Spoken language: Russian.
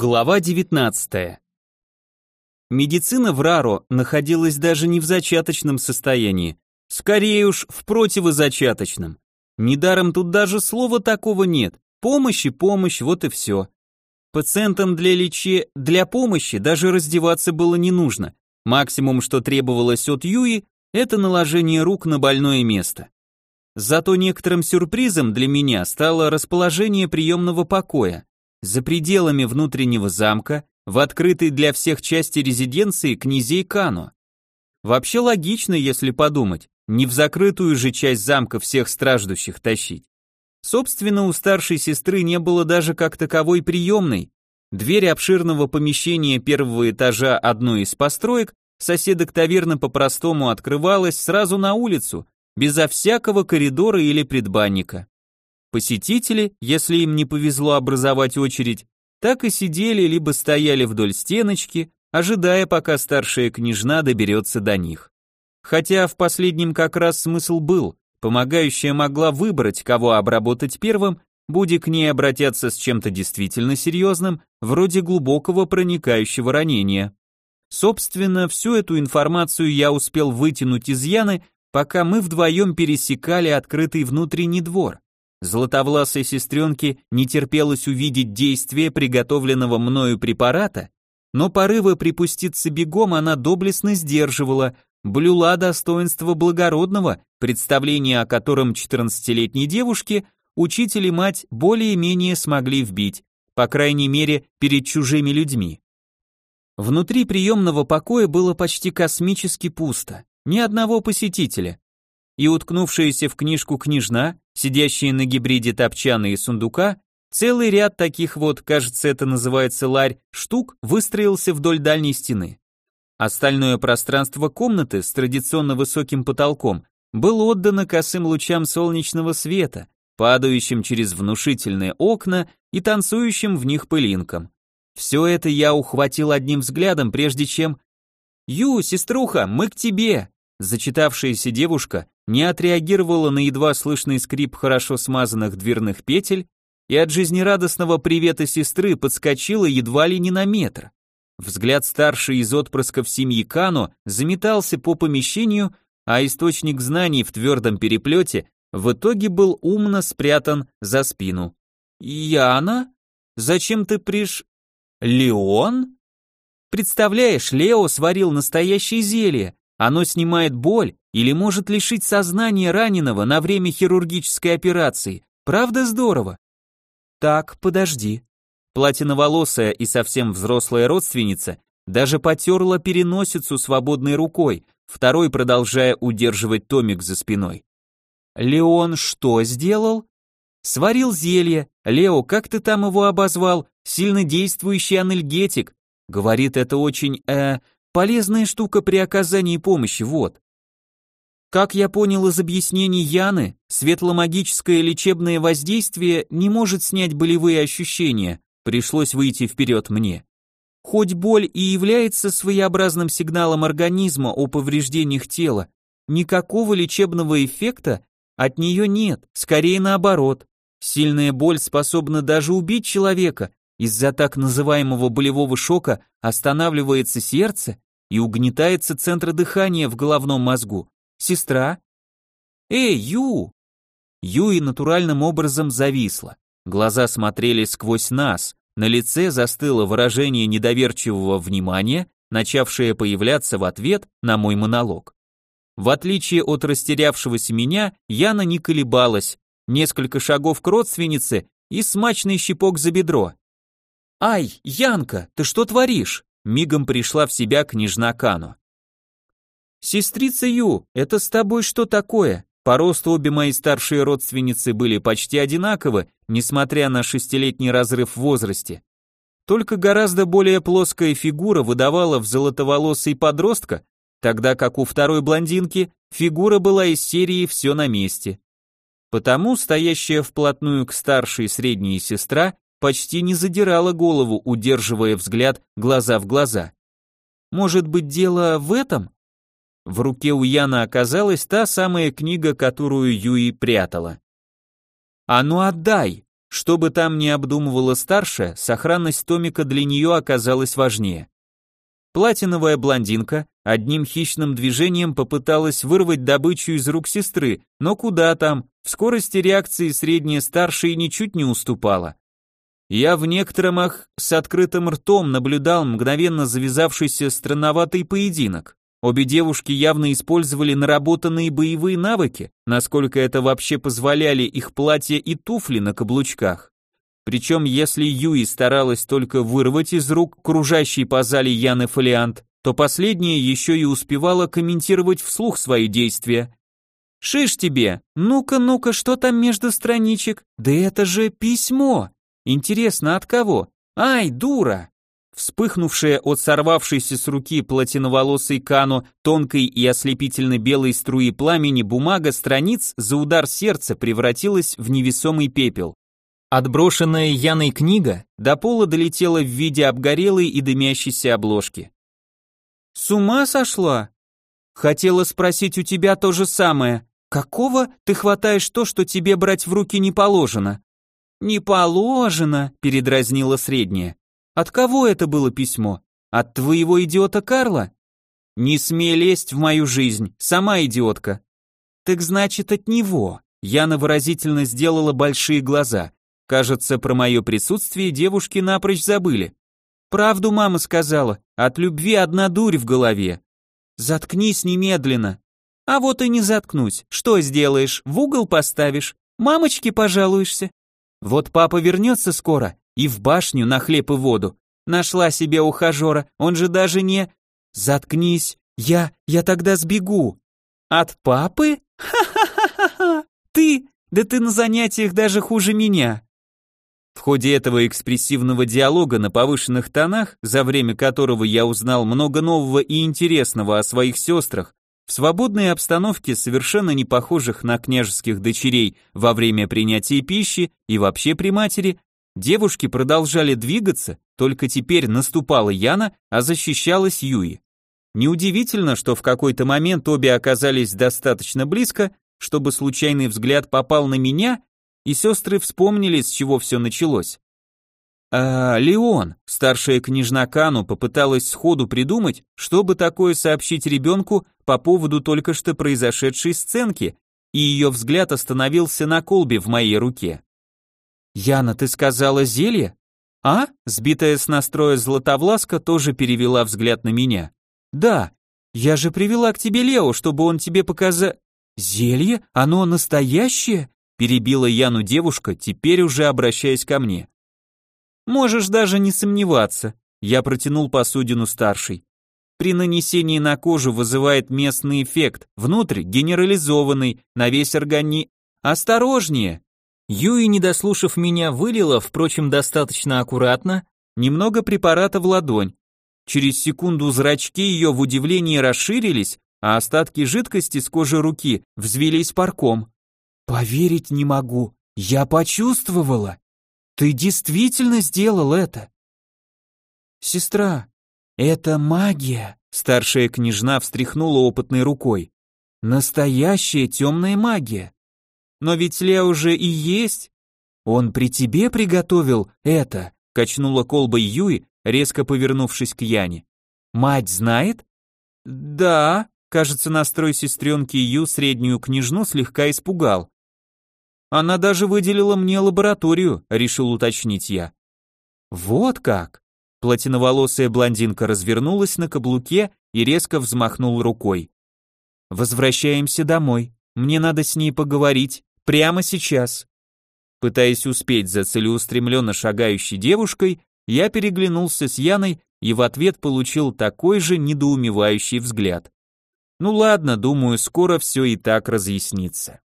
Глава 19. Медицина в Раро находилась даже не в зачаточном состоянии, скорее уж в противозачаточном. Недаром тут даже слова такого нет. Помощь и помощь, вот и все. Пациентам для помощи даже раздеваться было не нужно. Максимум, что требовалось от Юи, это наложение рук на больное место. Зато некоторым сюрпризом для меня стало расположение приемного покоя. За пределами внутреннего замка, в открытой для всех части резиденции князей Кано. Вообще логично, если подумать, не в закрытую же часть замка всех страждущих тащить. Собственно, у старшей сестры не было даже как таковой приемной. Дверь обширного помещения первого этажа одной из построек соседок таверны по-простому открывалась сразу на улицу, безо всякого коридора или предбанника. Посетители, если им не повезло образовать очередь, так и сидели либо стояли вдоль стеночки, ожидая, пока старшая княжна доберется до них. Хотя в последнем как раз смысл был, помогающая могла выбрать, кого обработать первым, будь к ней обратятся с чем-то действительно серьезным, вроде глубокого проникающего ранения. Собственно, всю эту информацию я успел вытянуть из Яны, пока мы вдвоем пересекали открытый внутренний двор. Златовласой сестренке не терпелось увидеть действие приготовленного мною препарата, но порывы припуститься бегом она доблестно сдерживала, блюла достоинство благородного, представление о котором 14-летней девушке учитель и мать более-менее смогли вбить, по крайней мере, перед чужими людьми. Внутри приемного покоя было почти космически пусто, ни одного посетителя. И уткнувшаяся в книжку княжна, сидящая на гибриде топчана и сундука, целый ряд таких вот, кажется, это называется ларь, штук выстроился вдоль дальней стены. Остальное пространство комнаты с традиционно высоким потолком было отдано косым лучам солнечного света, падающим через внушительные окна и танцующим в них пылинкам. Все это я ухватил одним взглядом, прежде чем... «Ю, сеструха, мы к тебе!» Зачитавшаяся девушка не отреагировала на едва слышный скрип хорошо смазанных дверных петель и от жизнерадостного привета сестры подскочила едва ли не на метр. Взгляд старшей из отпрысков семьи Кано заметался по помещению, а источник знаний в твердом переплете в итоге был умно спрятан за спину. «Яна? Зачем ты Леон?» «Представляешь, Лео сварил настоящее зелье. Оно снимает боль или может лишить сознания раненого на время хирургической операции. Правда здорово?» «Так, подожди». Платиноволосая и совсем взрослая родственница даже потерла переносицу свободной рукой, второй продолжая удерживать томик за спиной. «Леон что сделал?» «Сварил зелье. Лео, как ты там его обозвал? Сильнодействующий анальгетик. Говорит, это очень, полезная штука при оказании помощи, вот». Как я понял из объяснений Яны, светломагическое лечебное воздействие не может снять болевые ощущения, пришлось выйти вперед мне. Хоть боль и является своеобразным сигналом организма о повреждениях тела, никакого лечебного эффекта от нее нет, скорее наоборот. Сильная боль способна даже убить человека, из-за так называемого болевого шока останавливается сердце и угнетается центр дыхания в головном мозгу. «Сестра?» «Эй, Ю!» Юи натуральным образом зависла. Глаза смотрели сквозь нас, на лице застыло выражение недоверчивого внимания, начавшее появляться в ответ на мой монолог. В отличие от растерявшегося меня, Яна не колебалась, несколько шагов к родственнице и смачный щипок за бедро. «Ай, Янка, ты что творишь?» Мигом пришла в себя княжна Кано. «Сестрица Ю, это с тобой что такое?» По росту обе мои старшие родственницы были почти одинаковы, несмотря на 6-летний разрыв в возрасте. Только гораздо более плоская фигура выдавала в золотоволосый подростка, тогда как у второй блондинки фигура была из серии «Все на месте». Потому стоящая вплотную к старшей средняя сестра почти не задирала голову, удерживая взгляд глаза в глаза. «Может быть, дело в этом?» В руке у Яны оказалась та самая книга, которую Юи прятала. «А ну отдай!» Что бы там ни обдумывала старшая, сохранность томика для нее оказалась важнее. Платиновая блондинка одним хищным движением попыталась вырвать добычу из рук сестры, но куда там, в скорости реакции средняя старшей ничуть не уступала. Я в некотором с открытым ртом наблюдал мгновенно завязавшийся странноватый поединок. Обе девушки явно использовали наработанные боевые навыки, насколько это вообще позволяли их платья и туфли на каблучках. Причем, если Юи старалась только вырвать из рук кружащий по зале Яны фолиант, то последняя еще и успевала комментировать вслух свои действия. «Шиш тебе! Ну-ка, что там между страничек? Да это же письмо! Интересно, от кого? Ай, дура!» Вспыхнувшая от сорвавшейся с руки платиноволосой Кано тонкой и ослепительно белой струи пламени бумага страниц за удар сердца превратилась в невесомый пепел. Отброшенная Яной книга до пола долетела в виде обгорелой и дымящейся обложки. «С ума сошла?» «Хотела спросить у тебя то же самое. Какого ты хватаешь то, что тебе брать в руки не положено?» «Не положено», — передразнила средняя. «От кого это было письмо? От твоего идиота Карла?» «Не смей лезть в мою жизнь, сама идиотка». «Так значит, от него». Яна выразительно сделала большие глаза. Кажется, про мое присутствие девушки напрочь забыли. «Правду мама сказала, от любви одна дурь в голове». «Заткнись немедленно». «А вот и не заткнусь. Что сделаешь? В угол поставишь? Мамочке пожалуешься?» «Вот папа вернется скоро, и в башню на хлеб и воду. Нашла себе ухажера, он же даже не...» «Заткнись, я тогда сбегу». «От папы? Ха-ха-ха-ха! Ты? Да ты на занятиях даже хуже меня». В ходе этого экспрессивного диалога на повышенных тонах, за время которого я узнал много нового и интересного о своих сестрах, в свободной обстановке, совершенно не похожих на княжеских дочерей во время принятия пищи и вообще при матери, девушки продолжали двигаться, только теперь наступала Яна, а защищалась Юи. Неудивительно, что в какой-то момент обе оказались достаточно близко, чтобы случайный взгляд попал на меня, и сестры вспомнили, с чего все началось. Леон, старшая княжна Кану, попыталась сходу придумать, чтобы такое сообщить ребенку по поводу только что произошедшей сценки, и ее взгляд остановился на колбе в моей руке. «Яна, ты сказала зелье?» «А?» — сбитая с настроя Златовласка тоже перевела взгляд на меня. «Да, я же привела к тебе Лео, чтобы он тебе показал...» «Зелье? Оно настоящее?» — перебила Яну девушка, теперь уже обращаясь ко мне. «Можешь даже не сомневаться», — я протянул посудину старшей. «При нанесении на кожу вызывает местный эффект, внутрь генерализованный, на весь организм. Осторожнее!» Юи, не дослушав меня, вылила, впрочем, достаточно аккуратно, немного препарата в ладонь. Через секунду зрачки ее в удивлении расширились, а остатки жидкости с кожи руки взвелись парком. «Поверить не могу, я почувствовала. Ты действительно сделал это?» «Сестра, это магия», — старшая княжна встряхнула опытной рукой. «Настоящая темная магия. Но ведь Лео уже и есть. Он при тебе приготовил это», — качнула колбой Юи, резко повернувшись к Яне. «Мать знает?» «Да», — кажется, настрой сестренки Ю среднюю княжну слегка испугал. «Она даже выделила мне лабораторию», — решил уточнить я. «Вот как!» Платиноволосая блондинка развернулась на каблуке и резко взмахнула рукой. «Возвращаемся домой. Мне надо с ней поговорить. Прямо сейчас». Пытаясь успеть за целеустремленно шагающей девушкой, я переглянулся с Яной и в ответ получил такой же недоумевающий взгляд. Ну ладно, думаю, скоро все и так разъяснится.